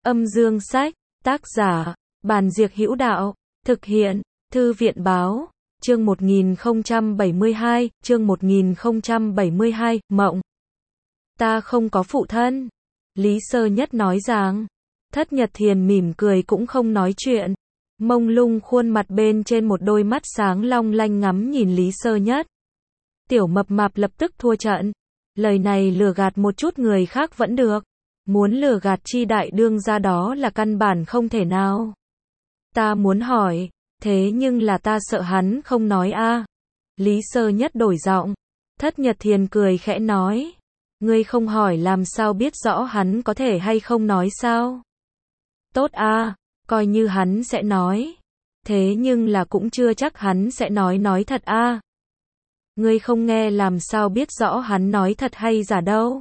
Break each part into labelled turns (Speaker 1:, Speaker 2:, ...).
Speaker 1: Âm dương sách, tác giả, Bàn Diệc Hữu Đạo, thực hiện, Thư viện báo, chương 1072, Mộng. Ta không có phụ thân. Lý Sơ Nhất nói rằng, Thất Nhật Thiền mỉm cười cũng không nói chuyện. Mông lung khuôn mặt bên trên một đôi mắt sáng long lanh ngắm nhìn Lý Sơ Nhất. Tiểu Mập Mạp lập tức thua trận. Lời này lừa gạt một chút người khác vẫn được. Muốn lừa gạt Chi Đại Đương ra đó là căn bản không thể nào. Ta muốn hỏi, thế nhưng là ta sợ hắn không nói a. Lý Sơ Nhất đổi giọng. Thất Nhật Thiền cười khẽ nói. Ngươi không hỏi làm sao biết rõ hắn có thể hay không nói sao? Tốt a, coi như hắn sẽ nói. Thế nhưng là cũng chưa chắc hắn sẽ nói thật a. Ngươi không nghe làm sao biết rõ hắn nói thật hay giả đâu.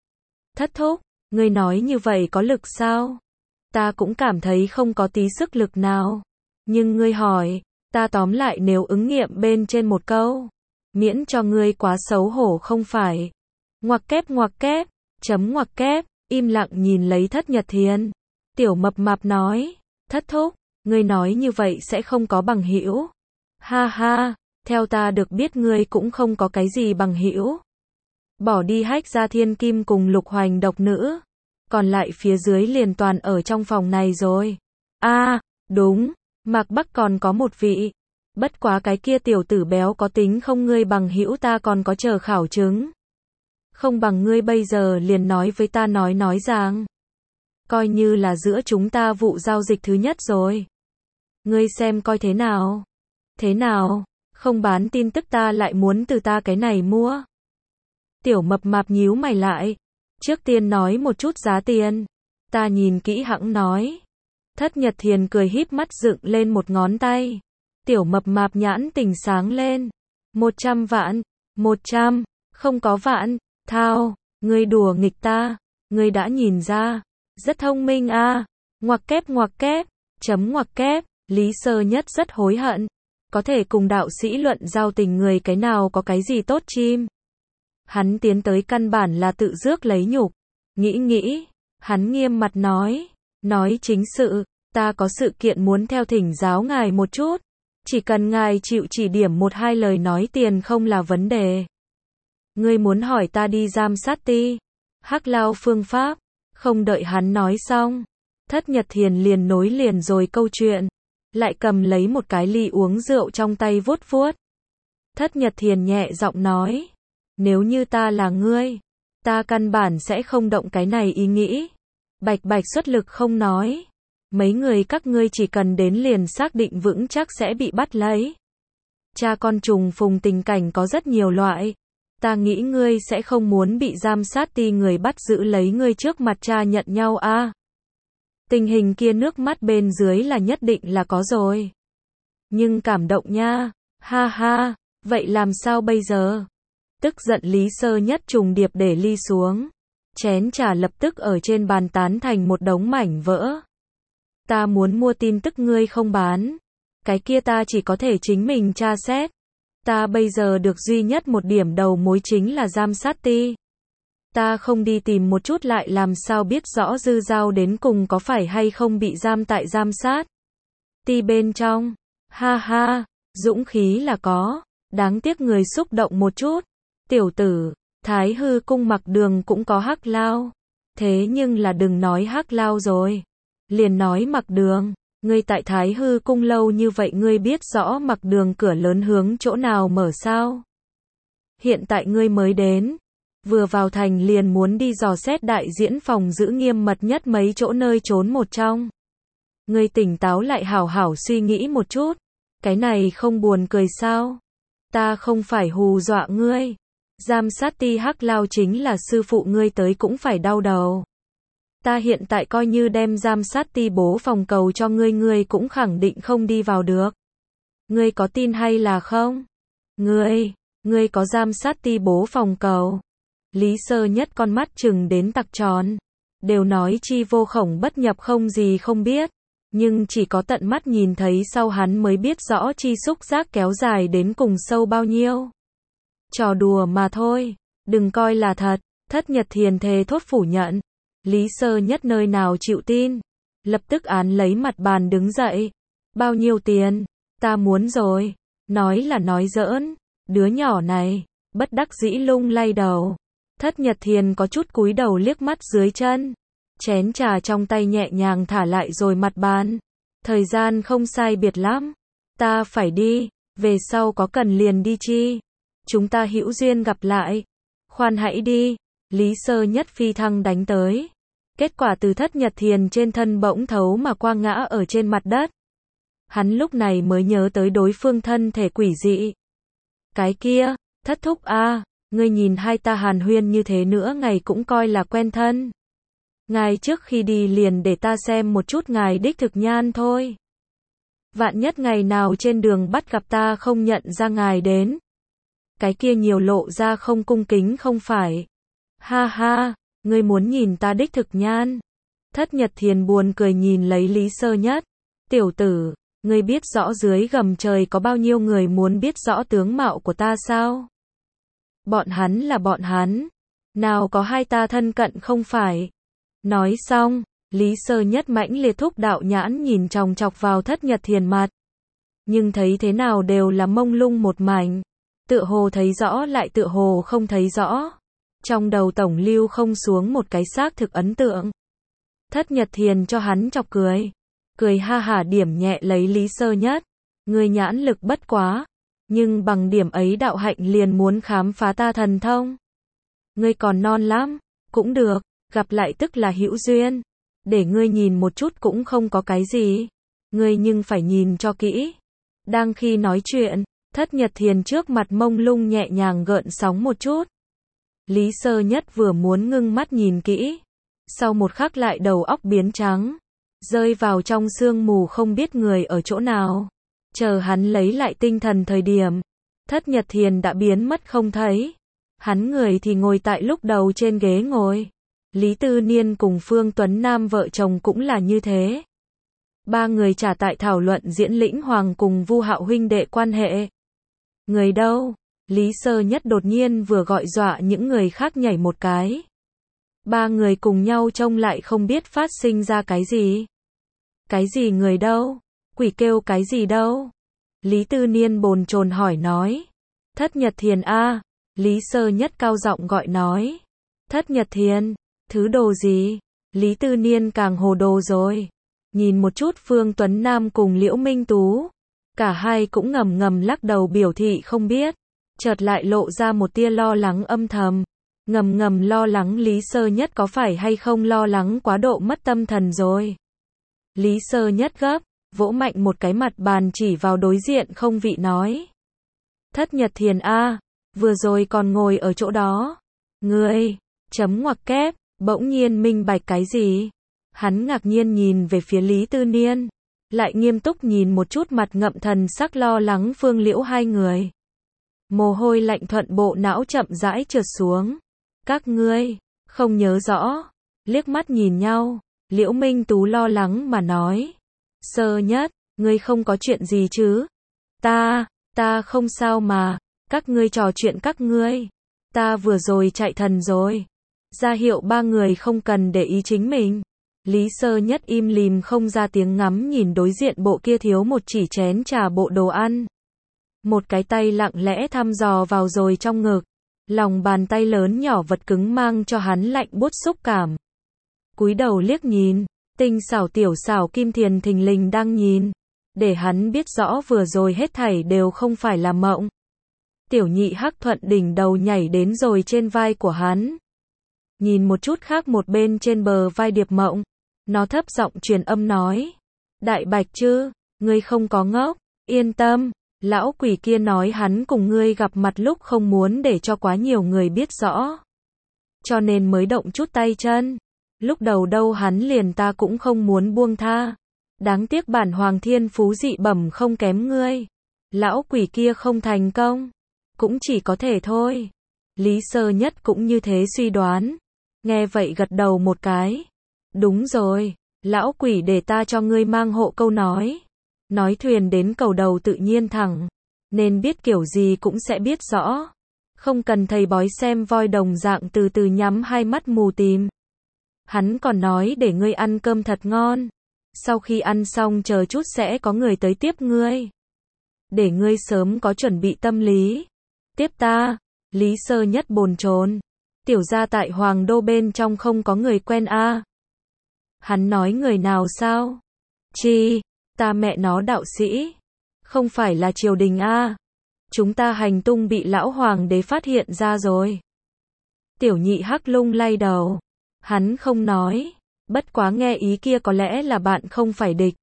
Speaker 1: Thất thúc, ngươi nói như vậy có lực sao? Ta cũng cảm thấy không có tí sức lực nào. Nhưng ngươi hỏi, ta tóm lại nếu ứng nghiệm bên trên một câu. Miễn cho ngươi quá xấu hổ không phải. Ngoặc kép, chấm ngoặc kép, im lặng nhìn lấy Thất Nhật Thiền. Tiểu Mập Mạp nói, thất thúc, ngươi nói như vậy sẽ không có bằng hữu. Ha ha, theo ta được biết ngươi cũng không có cái gì bằng hữu. Bỏ đi Hách Gia Thiên Kim cùng Lục Hoành độc nữ. Còn lại phía dưới liền toàn ở trong phòng này rồi. A, đúng, Mạc Bắc còn có một vị. Bất quá cái kia tiểu tử béo có tính không ngươi bằng hữu ta còn có chờ khảo chứng. Không bằng ngươi bây giờ liền nói với ta nói rằng. Coi như là giữa chúng ta vụ giao dịch thứ nhất rồi. Ngươi xem coi thế nào. Thế nào, không bán tin tức ta lại muốn từ ta cái này mua. Tiểu Mập Mạp nhíu mày lại. Trước tiên nói một chút giá tiền. Ta nhìn kỹ hẵng nói. Thất Nhật Thiền cười híp mắt dựng lên một ngón tay. Tiểu Mập Mạp nhãn tình sáng lên. 100 vạn. 100. Không có vạn. Thao. Ngươi đùa nghịch ta. Ngươi đã nhìn ra. Rất thông minh a. Ngoặc kép. Chấm ngoặc kép. Lý Sơ Nhất rất hối hận. Có thể cùng đạo sĩ luận giao tình người cái nào có cái gì tốt chim. Hắn tiến tới căn bản là tự rước lấy nhục. Nghĩ. Hắn nghiêm mặt nói. Nói chính sự. Ta có sự kiện muốn theo thỉnh giáo ngài một chút. Chỉ cần ngài chịu chỉ điểm một hai lời nói tiền không là vấn đề. Ngươi muốn hỏi ta đi giám sát ti. Hắc Lao phương pháp. Không đợi hắn nói xong. Thất Nhật Thiền liền nối liền rồi câu chuyện. Lại cầm lấy một cái ly uống rượu trong tay vuốt vuốt. Thất Nhật Thiền nhẹ giọng nói. Nếu như ta là ngươi, ta căn bản sẽ không động cái này ý nghĩ. Bạch xuất lực không nói. Mấy người các ngươi chỉ cần đến liền xác định vững chắc sẽ bị bắt lấy. Cha con trùng phùng tình cảnh có rất nhiều loại. Ta nghĩ ngươi sẽ không muốn bị giám sát ti người bắt giữ lấy ngươi trước mặt cha nhận nhau a. Tình hình kia nước mắt bên dưới là nhất định là có rồi. Nhưng cảm động nha. Ha ha, vậy làm sao bây giờ? Tức giận Lý Sơ Nhất trùng điệp để ly xuống. Chén trà lập tức ở trên bàn tán thành một đống mảnh vỡ. Ta muốn mua tin tức ngươi không bán. Cái kia ta chỉ có thể chính mình tra xét. Ta bây giờ được duy nhất một điểm đầu mối chính là giám sát ti. Ta không đi tìm một chút lại làm sao biết rõ Dư Giao đến cùng có phải hay không bị giam tại giám sát ti bên trong. Ha ha, dũng khí là có. Đáng tiếc người xúc động một chút. Tiểu tử, Thái Hư cung Mặc Đường cũng có Hắc Lao. Thế nhưng là đừng nói Hắc Lao rồi. Liền nói Mặc Đường. Ngươi tại Thái Hư cung lâu như vậy ngươi biết rõ Mặc Đường cửa lớn hướng chỗ nào mở sao? Hiện tại ngươi mới đến. Vừa vào thành liền muốn đi dò xét đại diễn phòng giữ nghiêm mật nhất mấy chỗ nơi trốn một trong. Ngươi tỉnh táo lại hảo hảo suy nghĩ một chút. Cái này không buồn cười sao? Ta không phải hù dọa ngươi. Giám sát ti Hắc Lao chính là sư phụ ngươi tới cũng phải đau đầu. Ta hiện tại coi như đem giám sát ti bố phòng cầu cho ngươi cũng khẳng định không đi vào được. Ngươi có tin hay là không? Ngươi có giám sát ti bố phòng cầu. Lý Sơ Nhất con mắt chừng đến tặc tròn. Đều nói chi vô khổng bất nhập không gì không biết. Nhưng chỉ có tận mắt nhìn thấy sau hắn mới biết rõ chi xúc giác kéo dài đến cùng sâu bao nhiêu. Trò đùa mà thôi. Đừng coi là thật. Thất Nhật Thiền thề thốt phủ nhận. Lý Sơ Nhất nơi nào chịu tin. lập tức án lấy mặt bàn đứng dậy. Bao nhiêu tiền? Ta muốn rồi. Nói là nói giỡn. Đứa nhỏ này, bất đắc dĩ lung lay đầu. Thất Nhật Thiền có chút cúi đầu liếc mắt dưới chân. Chén trà trong tay nhẹ nhàng thả lại rồi mặt bàn. Thời gian không sai biệt lắm. Ta phải đi, về sau có cần liền đi chi. Chúng ta hữu duyên gặp lại. Khoan hãy đi. Lý Sơ Nhất phi thăng đánh tới. Kết quả từ Thất Nhật Thiền trên thân bỗng thấu mà qua ngã ở trên mặt đất. Hắn lúc này mới nhớ tới đối phương thân thể quỷ dị. Cái kia, Thất thúc a, ngươi nhìn hai ta hàn huyên như thế nữa ngài cũng coi là quen thân. Ngài trước khi đi liền để ta xem một chút ngài đích thực nhan thôi. Vạn nhất ngày nào trên đường bắt gặp ta không nhận ra ngài đến. Cái kia nhiều lộ ra không cung kính không phải. Ha ha, ngươi muốn nhìn ta đích thực nhan. Thất Nhật Thiền buồn cười nhìn lấy Lý Sơ Nhất. Tiểu tử, ngươi biết rõ dưới gầm trời có bao nhiêu người muốn biết rõ tướng mạo của ta sao? Bọn hắn là bọn hắn. Nào có hai ta thân cận không phải. Nói xong, Lý Sơ Nhất mãnh liệt thúc đạo nhãn nhìn chòng chọc vào Thất Nhật Thiền mặt. Nhưng thấy thế nào đều là mông lung một mảnh. Tựa hồ thấy rõ lại tựa hồ không thấy rõ. Trong đầu tổng lưu không xuống một cái xác thực ấn tượng. Thất Nhật Thiền cho hắn chọc cười. Cười ha hả điểm nhẹ lấy Lý Sơ Nhất. Người nhãn lực bất quá. Nhưng bằng điểm ấy đạo hạnh liền muốn khám phá ta thần thông. Ngươi còn non lắm. Cũng được. Gặp lại tức là hữu duyên. Để ngươi nhìn một chút cũng không có cái gì. Ngươi nhưng phải nhìn cho kỹ. Đang khi nói chuyện, Thất Nhật Thiền trước mặt mông lung nhẹ nhàng gợn sóng một chút. Lý Sơ Nhất vừa muốn ngưng mắt nhìn kỹ. Sau một khắc lại đầu óc biến trắng. Rơi vào trong sương mù không biết người ở chỗ nào. Chờ hắn lấy lại tinh thần thời điểm. Thất Nhật Thiền đã biến mất không thấy. Hắn người thì ngồi tại lúc đầu trên ghế ngồi. Lý Tư Niên cùng Phương Tuấn Nam vợ chồng cũng là như thế. Ba người trả tại thảo luận Diễn Lĩnh Hoàng cùng Vu Hạo huynh đệ quan hệ. Người đâu? Lý Sơ Nhất đột nhiên vừa gọi dọa những người khác nhảy một cái. Ba người cùng nhau trông lại không biết phát sinh ra cái gì. Cái gì người đâu? Quỷ kêu cái gì đâu? Lý Tư Niên bồn chồn hỏi nói. Thất Nhật Thiền a. Lý Sơ Nhất cao giọng gọi nói. Thất Nhật Thiền, thứ đồ gì? Lý Tư Niên càng hồ đồ rồi. Nhìn một chút Phương Tuấn Nam cùng Liễu Minh Tú. Cả hai cũng ngầm ngầm lắc đầu biểu thị không biết. Chợt lại lộ ra một tia lo lắng âm thầm. Ngầm ngầm lo lắng Lý Sơ Nhất có phải hay không lo lắng quá độ mất tâm thần rồi. Lý Sơ Nhất gấp, vỗ mạnh một cái mặt bàn chỉ vào đối diện không vị nói. Thất Nhật Thiền a, vừa rồi còn ngồi ở chỗ đó. Ngươi, chấm ngoặc kép, bỗng nhiên minh bạch cái gì? Hắn ngạc nhiên nhìn về phía Lý Tư Niên. Lại nghiêm túc nhìn một chút mặt ngậm thần sắc lo lắng Phương Liễu hai người. Mồ hôi lạnh thuận bộ não chậm rãi trượt xuống. Các ngươi, không nhớ rõ. Liếc mắt nhìn nhau, Liễu Minh Tú lo lắng mà nói. Sơ Nhất, ngươi không có chuyện gì chứ? Ta không sao mà, các ngươi trò chuyện các ngươi. Ta vừa rồi chạy thần rồi. Ra hiệu ba người không cần để ý chính mình. Lý Sơ Nhất im lìm không ra tiếng ngắm nhìn đối diện bộ kia thiếu một chỉ chén trà bộ đồ ăn. Một cái tay lặng lẽ thăm dò vào rồi trong ngực. Lòng bàn tay lớn nhỏ vật cứng mang cho hắn lạnh buốt xúc cảm. Cúi đầu liếc nhìn, tinh xảo tiểu xảo Kim Thiền thình lình đang nhìn. Để hắn biết rõ vừa rồi hết thảy đều không phải là mộng. Tiểu nhị Hắc Thuận đỉnh đầu nhảy đến rồi trên vai của hắn. Nhìn một chút khác một bên trên bờ vai Điệp Mộng. Nó thấp giọng truyền âm nói. Đại Bạch chứ, ngươi không có ngốc, yên tâm. Lão quỷ kia nói hắn cùng ngươi gặp mặt lúc không muốn để cho quá nhiều người biết rõ. Cho nên mới động chút tay chân. Lúc đầu đâu hắn liền ta cũng không muốn buông tha. Đáng tiếc bản hoàng thiên phú dị bẩm không kém ngươi. Lão quỷ kia không thành công. Cũng chỉ có thể thôi. Lý Sơ Nhất cũng như thế suy đoán. Nghe vậy gật đầu một cái. Đúng rồi, lão quỷ để ta cho ngươi mang hộ câu nói. Nói thuyền đến cầu đầu tự nhiên thẳng. Nên biết kiểu gì cũng sẽ biết rõ. Không cần thầy bói xem voi đồng dạng từ từ nhắm hai mắt mù tìm. Hắn còn nói để ngươi ăn cơm thật ngon. sau khi ăn xong chờ chút sẽ có người tới tiếp ngươi. Để ngươi sớm có chuẩn bị tâm lý. Tiếp ta, Lý Sơ Nhất bồn chồn. Tiểu gia tại Hoàng Đô bên trong không có người quen a. Hắn nói người nào sao? Chi, ta mẹ nó đạo sĩ. Không phải là triều đình a. Chúng ta hành tung bị lão hoàng đế phát hiện ra rồi. Tiểu nhị hắc lung lay đầu. Hắn không nói. Bất quá nghe ý kia có lẽ là bạn không phải địch.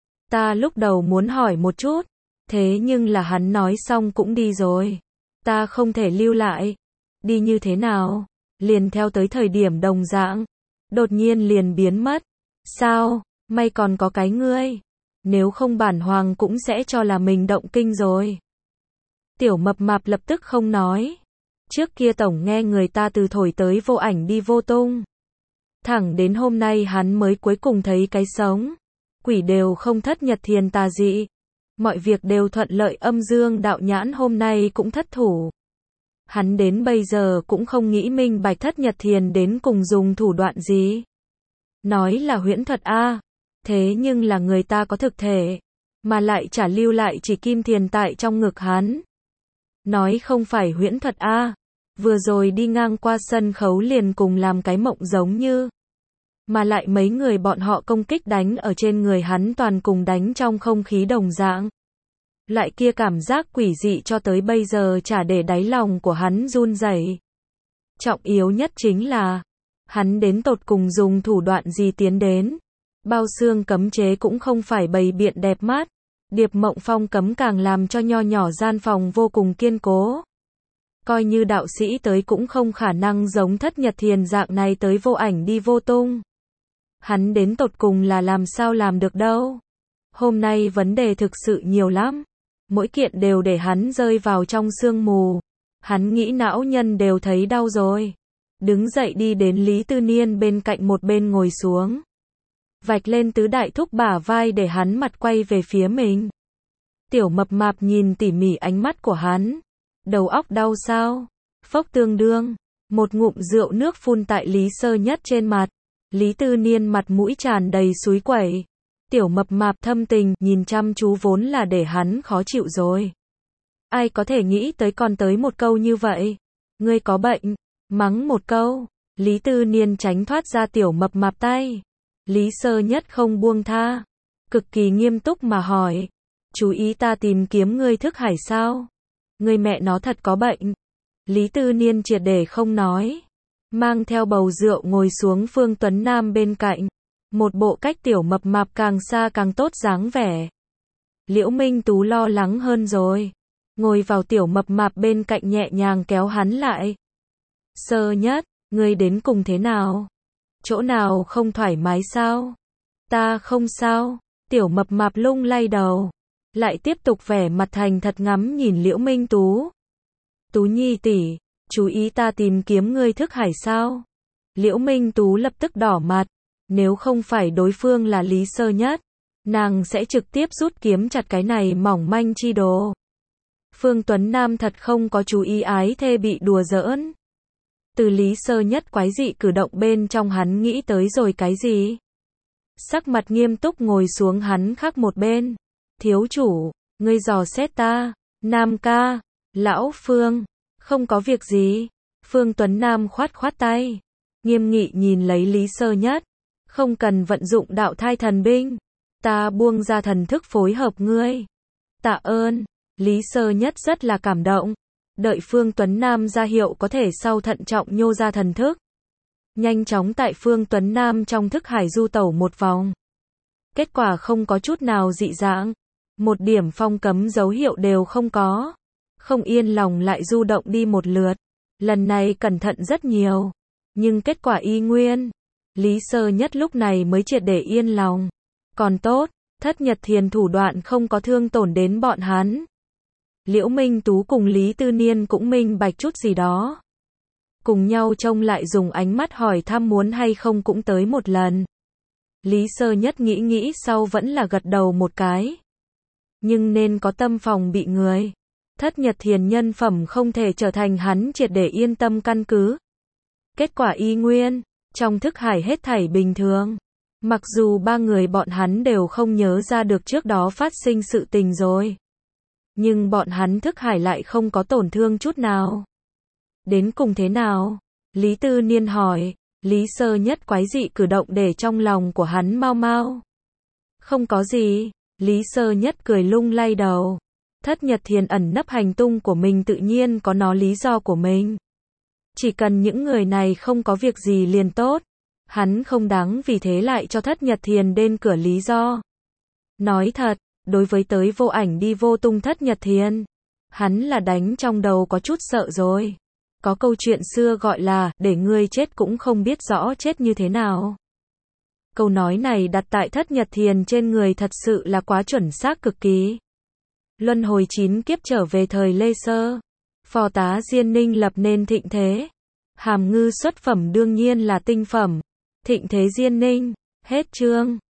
Speaker 1: Ta lúc đầu muốn hỏi một chút. Thế nhưng là hắn nói xong cũng đi rồi. Ta không thể lưu lại. Đi như thế nào? Liền theo tới thời điểm đồng dạng. Đột nhiên liền biến mất. Sao? May còn có cái ngươi. Nếu không bản hoàng cũng sẽ cho là mình động kinh rồi. Tiểu mập mạp lập tức không nói. Trước kia tổng nghe người ta từ thổi tới vô ảnh đi vô tung. Thẳng đến hôm nay hắn mới cuối cùng thấy cái sống. Quỷ đều không thất nhật thiền tà dị. Mọi việc đều thuận lợi, âm dương đạo nhãn hôm nay cũng thất thủ. Hắn đến bây giờ cũng không nghĩ minh bạch thất nhật thiền đến cùng dùng thủ đoạn gì. Nói là huyễn thuật a, thế nhưng là người ta có thực thể, mà lại trả lưu lại chỉ kim thiền tại trong ngực hắn. Nói không phải huyễn thuật a, vừa rồi đi ngang qua sân khấu liền cùng làm cái mộng giống như. Mà lại mấy người bọn họ công kích đánh ở trên người hắn toàn cùng đánh trong không khí đồng dạng. Lại kia cảm giác quỷ dị cho tới bây giờ chả để đáy lòng của hắn run rẩy. Trọng yếu nhất chính là, hắn đến tột cùng dùng thủ đoạn gì tiến đến. Bao xương cấm chế cũng không phải bày biện đẹp mắt. Điệp mộng phong cấm càng làm cho nho nhỏ gian phòng vô cùng kiên cố. Coi như đạo sĩ tới cũng không khả năng giống thất nhật thiền dạng này tới vô ảnh đi vô tung. Hắn đến tột cùng là làm sao làm được đâu. Hôm nay vấn đề thực sự nhiều lắm. Mỗi kiện đều để hắn rơi vào trong sương mù. Hắn nghĩ não nhân đều thấy đau rồi. Đứng dậy đi đến Lý Tư Niên bên cạnh một bên ngồi xuống. Vạch lên tứ đại thúc bả vai để hắn mặt quay về phía mình. Tiểu mập mạp nhìn tỉ mỉ ánh mắt của hắn. Đầu óc đau sao? Phốc tương đương. Một ngụm rượu nước phun tại Lý Sơ Nhất trên mặt. Lý Tư Niên mặt mũi tràn đầy súi quẩy. Tiểu mập mạp thâm tình nhìn chăm chú vốn là để hắn khó chịu rồi. Ai có thể nghĩ tới còn tới một câu như vậy? Ngươi có bệnh? Mắng một câu. Lý Tư Niên tránh thoát ra tiểu mập mạp tay. Lý Sơ Nhất không buông tha. Cực kỳ nghiêm túc mà hỏi. Chú ý ta tìm kiếm ngươi thức hải sao? Ngươi mẹ nó thật có bệnh. Lý Tư Niên triệt để không nói. Mang theo bầu rượu ngồi xuống Phương Tuấn Nam bên cạnh. Một bộ cách tiểu mập mạp càng xa càng tốt dáng vẻ. Liễu Minh Tú lo lắng hơn rồi. Ngồi vào tiểu mập mạp bên cạnh nhẹ nhàng kéo hắn lại. Sơ Nhất, ngươi đến cùng thế nào? Chỗ nào không thoải mái sao? Ta không sao. Tiểu mập mạp lung lay đầu. Lại tiếp tục vẻ mặt thành thật ngắm nhìn Liễu Minh Tú. Tú Nhi tỷ, chú ý ta tìm kiếm ngươi thức hải sao? Liễu Minh Tú lập tức đỏ mặt. Nếu không phải đối phương là Lý Sơ Nhất, nàng sẽ trực tiếp rút kiếm chặt cái này mỏng manh chi đồ. Phương Tuấn Nam thật không có chú ý ái thê bị đùa giỡn. Từ Lý Sơ Nhất quái dị cử động bên trong hắn nghĩ tới rồi cái gì? Sắc mặt nghiêm túc ngồi xuống hắn khác một bên. Thiếu chủ, ngươi dò xét ta. Nam ca, lão Phương, không có việc gì. Phương Tuấn Nam khoát khoát tay. Nghiêm nghị nhìn lấy Lý Sơ Nhất. Không cần vận dụng đạo thai thần binh. Ta buông ra thần thức phối hợp ngươi. Tạ ơn. Lý Sơ Nhất rất là cảm động. Đợi Phương Tuấn Nam ra hiệu có thể sau thận trọng nhô ra thần thức. Nhanh chóng tại Phương Tuấn Nam trong thức hải du tẩu một vòng. Kết quả không có chút nào dị dạng. Một điểm phong cấm dấu hiệu đều không có. Không yên lòng lại du động đi một lượt. Lần này cẩn thận rất nhiều. Nhưng kết quả y nguyên. Lý Sơ Nhất lúc này mới triệt để yên lòng. Còn tốt, thất nhật thiền thủ đoạn không có thương tổn đến bọn hắn. Liễu Minh Tú cùng Lý Tư Niên cũng minh bạch chút gì đó. Cùng nhau trông lại dùng ánh mắt hỏi thăm muốn hay không cũng tới một lần. Lý Sơ Nhất nghĩ sau vẫn là gật đầu một cái. Nhưng nên có tâm phòng bị người. Thất nhật thiền nhân phẩm không thể trở thành hắn triệt để yên tâm căn cứ. Kết quả y nguyên. Trong thức hải hết thảy bình thường. Mặc dù ba người bọn hắn đều không nhớ ra được trước đó phát sinh sự tình rồi. Nhưng bọn hắn thức hải lại không có tổn thương chút nào. Đến cùng thế nào? Lý Tư Niên hỏi. Lý Sơ Nhất quái dị cử động để trong lòng của hắn mau mau. Không có gì. Lý Sơ Nhất cười lung lay đầu. Thất Nhật Thiền ẩn nấp hành tung của mình tự nhiên có nó lý do của mình. Chỉ cần những người này không có việc gì liền tốt. Hắn không đáng vì thế lại cho Thất Nhật Thiền đến cửa lý do. Nói thật, đối với tới Vô Ảnh đi vô tung Thất Nhật Thiền, hắn là đánh trong đầu có chút sợ rồi. Có câu chuyện xưa gọi là, để ngươi chết cũng không biết rõ chết như thế nào. Câu nói này đặt tại Thất Nhật Thiền trên người thật sự là quá chuẩn xác cực kỳ. Luân hồi 9 kiếp trở về thời Lê Sơ. Phò tá Diên Ninh lập nên thịnh thế. Hàm Ngư xuất phẩm đương nhiên là tinh phẩm. Thịnh thế Diên Ninh. Hết chương.